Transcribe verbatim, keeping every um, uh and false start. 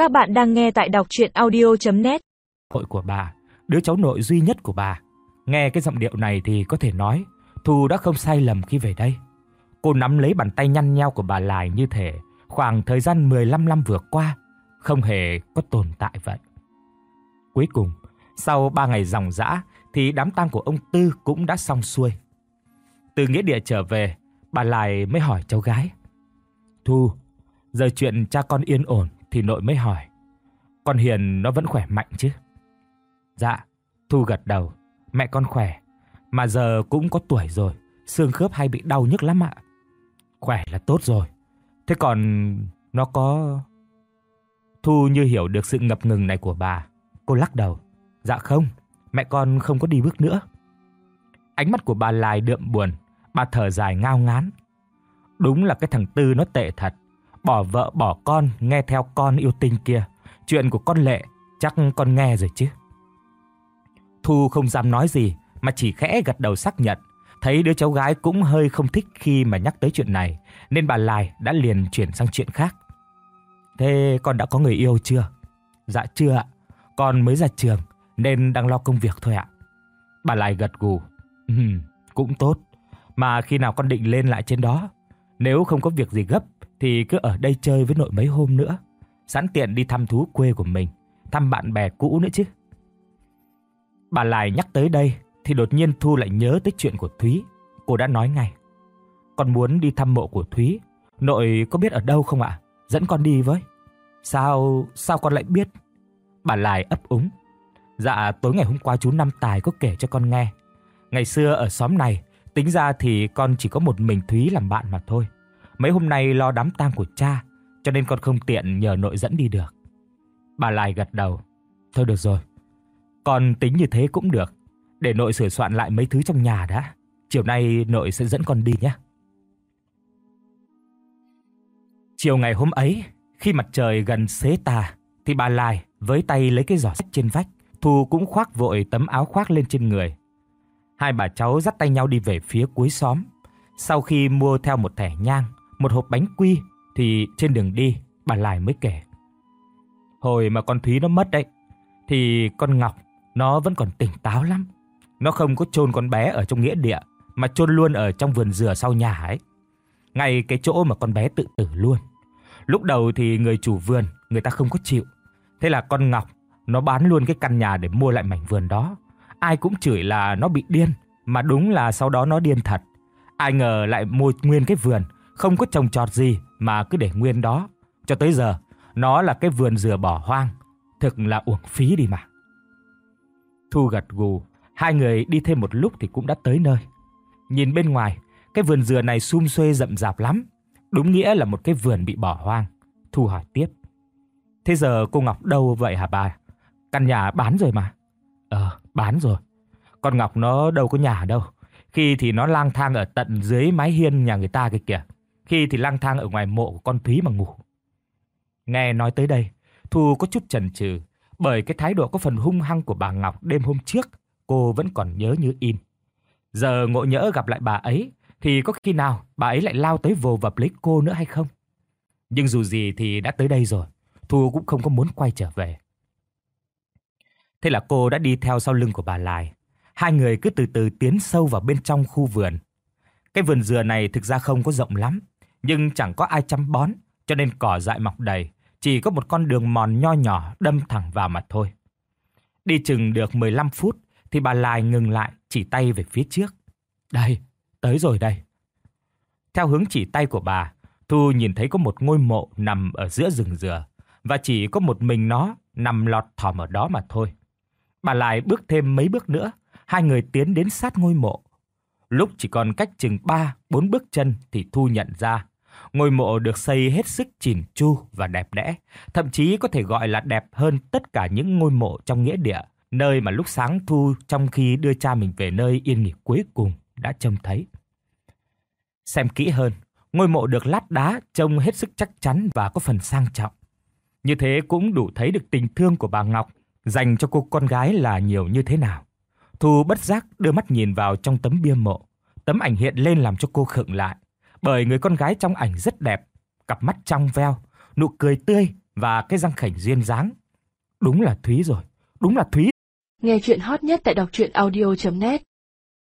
Các bạn đang nghe tại đọc truyện audio chấm net. Hội của bà, đứa cháu nội duy nhất của bà. Nghe cái giọng điệu này thì có thể nói Thu đã không sai lầm khi về đây. Cô nắm lấy bàn tay nhăn nheo của bà Lài như thể khoảng thời gian mười lăm năm vừa qua không hề có tồn tại vậy. Cuối cùng, sau ba ngày ròng rã thì đám tang của ông Tư cũng đã xong xuôi. Từ nghĩa địa trở về, bà Lài mới hỏi cháu gái: Thu, giờ chuyện cha con yên ổn thì nội mới hỏi, con Hiền nó vẫn khỏe mạnh chứ? Dạ, Thu gật đầu. Mẹ con khỏe, mà giờ cũng có tuổi rồi, xương khớp hay bị đau nhức lắm ạ. Khỏe là tốt rồi. Thế còn nó có... Thu như hiểu được sự ngập ngừng này của bà. Cô lắc đầu. Dạ không, mẹ con không có đi bước nữa. Ánh mắt của bà Lài đượm buồn. Bà thở dài ngao ngán. Đúng là cái thằng Tư nó tệ thật. Bỏ vợ bỏ con, nghe theo con yêu tinh kia. Chuyện của con Lệ chắc con nghe rồi chứ. Thu không dám nói gì mà chỉ khẽ gật đầu xác nhận. Thấy đứa cháu gái cũng hơi không thích khi mà nhắc tới chuyện này, nên bà Lài đã liền chuyển sang chuyện khác. Thế con đã có người yêu chưa? Dạ chưa ạ, con mới ra trường nên đang lo công việc thôi ạ. Bà Lài gật gù. Ừ, cũng tốt. Mà khi nào con định lên lại trên đó? Nếu không có việc gì gấp thì cứ ở đây chơi với nội mấy hôm nữa, sẵn tiện đi thăm thú quê của mình, thăm bạn bè cũ nữa chứ. Bà Lài nhắc tới đây thì đột nhiên Thu lại nhớ tới chuyện của Thúy. Cô đã nói ngay: Con muốn đi thăm mộ của Thúy. Nội có biết ở đâu không ạ? Dẫn con đi với. Sao, sao con lại biết? Bà Lài ấp úng. Dạ tối ngày hôm qua chú Năm Tài có kể cho con nghe. Ngày xưa ở xóm này, tính ra thì con chỉ có một mình Thúy làm bạn mà thôi. Mấy hôm nay lo đám tang của cha, cho nên con không tiện nhờ nội dẫn đi được. Bà Lài gật đầu. Thôi được rồi, con tính như thế cũng được. Để nội sửa soạn lại mấy thứ trong nhà đã. Chiều nay nội sẽ dẫn con đi nhé. Chiều ngày hôm ấy, khi mặt trời gần xế tà, thì bà Lài với tay lấy cái giỏ sách trên vách. Thu cũng khoác vội tấm áo khoác lên trên người. Hai bà cháu dắt tay nhau đi về phía cuối xóm. Sau khi mua theo một thẻ nhang, một hộp bánh quy, thì trên đường đi, bà Lài mới kể. Hồi mà con Thúy nó mất đấy, thì con Ngọc nó vẫn còn tỉnh táo lắm. Nó không có chôn con bé ở trong nghĩa địa, mà chôn luôn ở trong vườn dừa sau nhà ấy, ngay cái chỗ mà con bé tự tử luôn. Lúc đầu thì người chủ vườn người ta không có chịu. Thế là con Ngọc nó bán luôn cái căn nhà để mua lại mảnh vườn đó. Ai cũng chửi là nó bị điên, mà đúng là sau đó nó điên thật. Ai ngờ lại mua nguyên cái vườn, không có trồng trọt gì mà cứ để nguyên đó. Cho tới giờ nó là cái vườn dừa bỏ hoang. Thực là uổng phí đi mà. Thu gật gù. Hai người đi thêm một lúc thì cũng đã tới nơi. Nhìn bên ngoài, cái vườn dừa này sum xuê rậm rạp lắm. Đúng nghĩa là một cái vườn bị bỏ hoang. Thu hỏi tiếp. Thế giờ cô Ngọc đâu vậy hả bà? Căn nhà bán rồi mà. Ờ, bán rồi. Con Ngọc nó đâu có nhà đâu. Khi thì nó lang thang ở tận dưới mái hiên nhà người ta kia kìa. Khi thì lang thang ở ngoài mộ của con Thúy mà ngủ. Nghe nói tới đây, Thu có chút chần chừ, bởi cái thái độ có phần hung hăng của bà Ngọc đêm hôm trước, cô vẫn còn nhớ như in. Giờ ngộ nhỡ gặp lại bà ấy, thì có khi nào bà ấy lại lao tới vồ vập lấy cô nữa hay không? Nhưng dù gì thì đã tới đây rồi, Thu cũng không có muốn quay trở về. Thế là cô đã đi theo sau lưng của bà Lài. Hai người cứ từ từ tiến sâu vào bên trong khu vườn. Cái vườn dừa này thực ra không có rộng lắm, nhưng chẳng có ai chăm bón, cho nên cỏ dại mọc đầy. Chỉ có một con đường mòn nho nhỏ đâm thẳng vào mà thôi. Đi chừng được mười lăm phút thì bà Lài ngừng lại, chỉ tay về phía trước. Đây, tới rồi đây. Theo hướng chỉ tay của bà, Thu nhìn thấy có một ngôi mộ nằm ở giữa rừng dừa, và chỉ có một mình nó nằm lọt thỏm ở đó mà thôi. Bà Lài bước thêm mấy bước nữa, hai người tiến đến sát ngôi mộ. Lúc chỉ còn cách chừng ba, bốn bước chân thì Thu nhận ra ngôi mộ được xây hết sức chỉn chu và đẹp đẽ, thậm chí có thể gọi là đẹp hơn tất cả những ngôi mộ trong nghĩa địa, nơi mà lúc sáng Thu trong khi đưa cha mình về nơi yên nghỉ cuối cùng đã trông thấy. Xem kỹ hơn, ngôi mộ được lát đá trông hết sức chắc chắn và có phần sang trọng. Như thế cũng đủ thấy được tình thương của bà Ngọc dành cho cô con gái là nhiều như thế nào. Thu bất giác đưa mắt nhìn vào trong tấm bia mộ. Tấm ảnh hiện lên làm cho cô khựng lại, bởi người con gái trong ảnh rất đẹp, cặp mắt trong veo, nụ cười tươi và cái răng khểnh duyên dáng. Đúng là Thúy rồi, đúng là Thúy. Nghe chuyện hot nhất tại đọc truyện audio chấm net.